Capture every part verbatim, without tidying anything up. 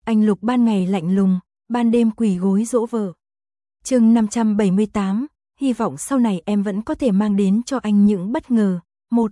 Anh Lục ban ngày lạnh lùng, ban đêm quỳ gối dỗ vợ. Chương năm trăm bảy mươi tám, hy vọng sau này em vẫn có thể mang đến cho anh những bất ngờ. một.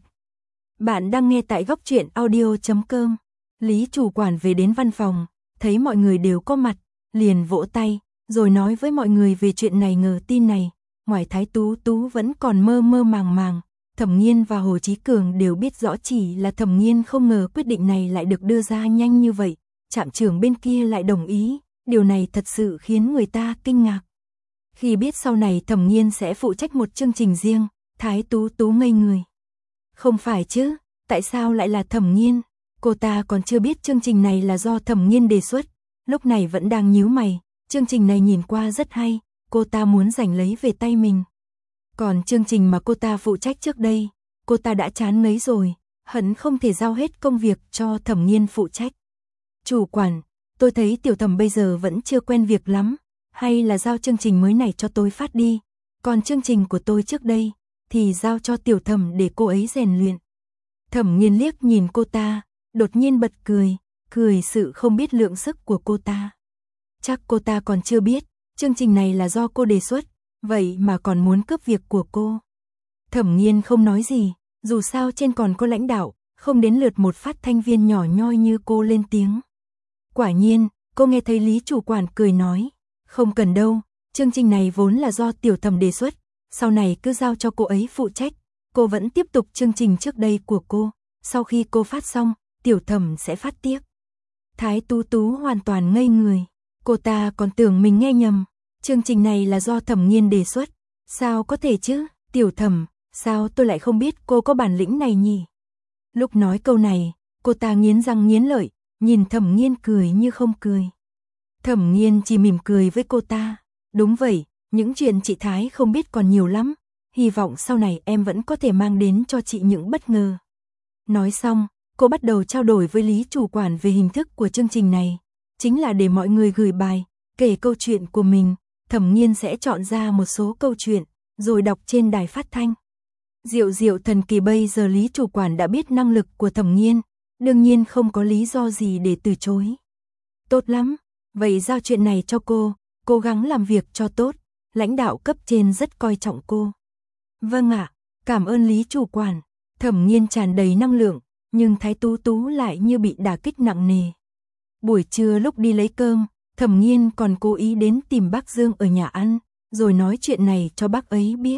Bạn đang nghe tại góc truyện audio chấm com. Lý chủ quản về đến văn phòng, thấy mọi người đều có mặt, liền vỗ tay, rồi nói với mọi người về chuyện này ngờ tin này. Ngoài Thái Tú Tú vẫn còn mơ mơ màng màng, Thẩm Nghiên và Hồ Chí Cường đều biết rõ, chỉ là Thẩm Nghiên không ngờ quyết định này lại được đưa ra nhanh như vậy. Trạm trưởng bên kia lại đồng ý, điều này thật sự khiến người ta kinh ngạc. Khi biết sau này Thẩm Nghiên sẽ phụ trách một chương trình riêng, Thái Tú Tú ngây người. Không phải chứ, tại sao lại là Thẩm Nghiên? Cô ta còn chưa biết chương trình này là do Thẩm Nghiên đề xuất, lúc này vẫn đang nhíu mày, chương trình này nhìn qua rất hay, cô ta muốn giành lấy về tay mình. Còn chương trình mà cô ta phụ trách trước đây, cô ta đã chán ngấy rồi, hận không thể giao hết công việc cho Thẩm Nghiên phụ trách. Chủ quản, tôi thấy tiểu Thẩm bây giờ vẫn chưa quen việc lắm, hay là giao chương trình mới này cho tôi phát đi, còn chương trình của tôi trước đây thì giao cho tiểu Thẩm để cô ấy rèn luyện. Thẩm Nghiên liếc nhìn cô ta, đột nhiên bật cười, cười sự không biết lượng sức của cô ta. Chắc cô ta còn chưa biết, chương trình này là do cô đề xuất, vậy mà còn muốn cướp việc của cô. Thẩm Nghiên không nói gì, dù sao trên còn có lãnh đạo, không đến lượt một phát thanh viên nhỏ nhoi như cô lên tiếng. Quả nhiên, cô nghe thấy Lý chủ quản cười nói, không cần đâu, chương trình này vốn là do tiểu Thẩm đề xuất, sau này cứ giao cho cô ấy phụ trách, cô vẫn tiếp tục chương trình trước đây của cô, sau khi cô phát xong, tiểu Thẩm sẽ phát tiếp. Thái Tú Tú hoàn toàn ngây người, cô ta còn tưởng mình nghe nhầm, chương trình này là do Thẩm Nghiên đề xuất, sao có thể chứ, tiểu Thẩm, sao tôi lại không biết cô có bản lĩnh này nhỉ? Lúc nói câu này, cô ta nghiến răng nghiến lợi, nhìn Thẩm Nghiên cười như không cười. Thẩm Nghiên chỉ mỉm cười với cô ta, đúng vậy, những chuyện chị Thái không biết còn nhiều lắm, hy vọng sau này em vẫn có thể mang đến cho chị những bất ngờ. Nói xong, cô bắt đầu trao đổi với Lý chủ quản về hình thức của chương trình này, chính là để mọi người gửi bài, kể câu chuyện của mình, Thẩm Nghiên sẽ chọn ra một số câu chuyện, rồi đọc trên đài phát thanh. Diệu diệu thần kỳ, bây giờ Lý chủ quản đã biết năng lực của Thẩm Nghiên, đương nhiên không có lý do gì để từ chối. Tốt lắm, vậy giao chuyện này cho cô, cố gắng làm việc cho tốt, lãnh đạo cấp trên rất coi trọng cô. Vâng ạ, cảm ơn Lý chủ quản. Thẩm Nghiên tràn đầy năng lượng, nhưng Thái Tú Tú lại như bị đả kích nặng nề. Buổi trưa lúc đi lấy cơm, Thẩm Nghiên còn cố ý đến tìm bác Dương ở nhà ăn, rồi nói chuyện này cho bác ấy biết.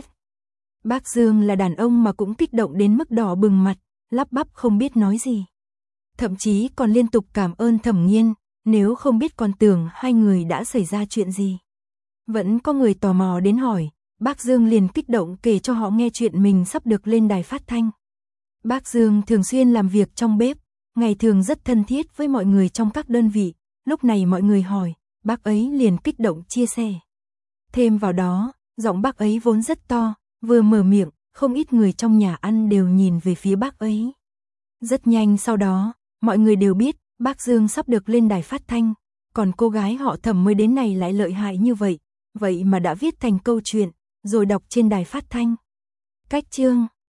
Bác Dương là đàn ông mà cũng kích động đến mức đỏ bừng mặt, lắp bắp không biết nói gì. Thậm chí còn liên tục cảm ơn Thẩm Nghiên, nếu không biết còn tưởng hai người đã xảy ra chuyện gì. Vẫn có người tò mò đến hỏi, bác Dương liền kích động kể cho họ nghe chuyện mình sắp được lên đài phát thanh. Bác Dương thường xuyên làm việc trong bếp, ngày thường rất thân thiết với mọi người trong các đơn vị, lúc này mọi người hỏi, bác ấy liền kích động chia sẻ. Thêm vào đó, giọng bác ấy vốn rất to, vừa mở miệng, không ít người trong nhà ăn đều nhìn về phía bác ấy. Rất nhanh sau đó, mọi người đều biết, bác Dương sắp được lên đài phát thanh, còn cô gái họ Thẩm mới đến này lại lợi hại như vậy, vậy mà đã viết thành câu chuyện, rồi đọc trên đài phát thanh. Cách chương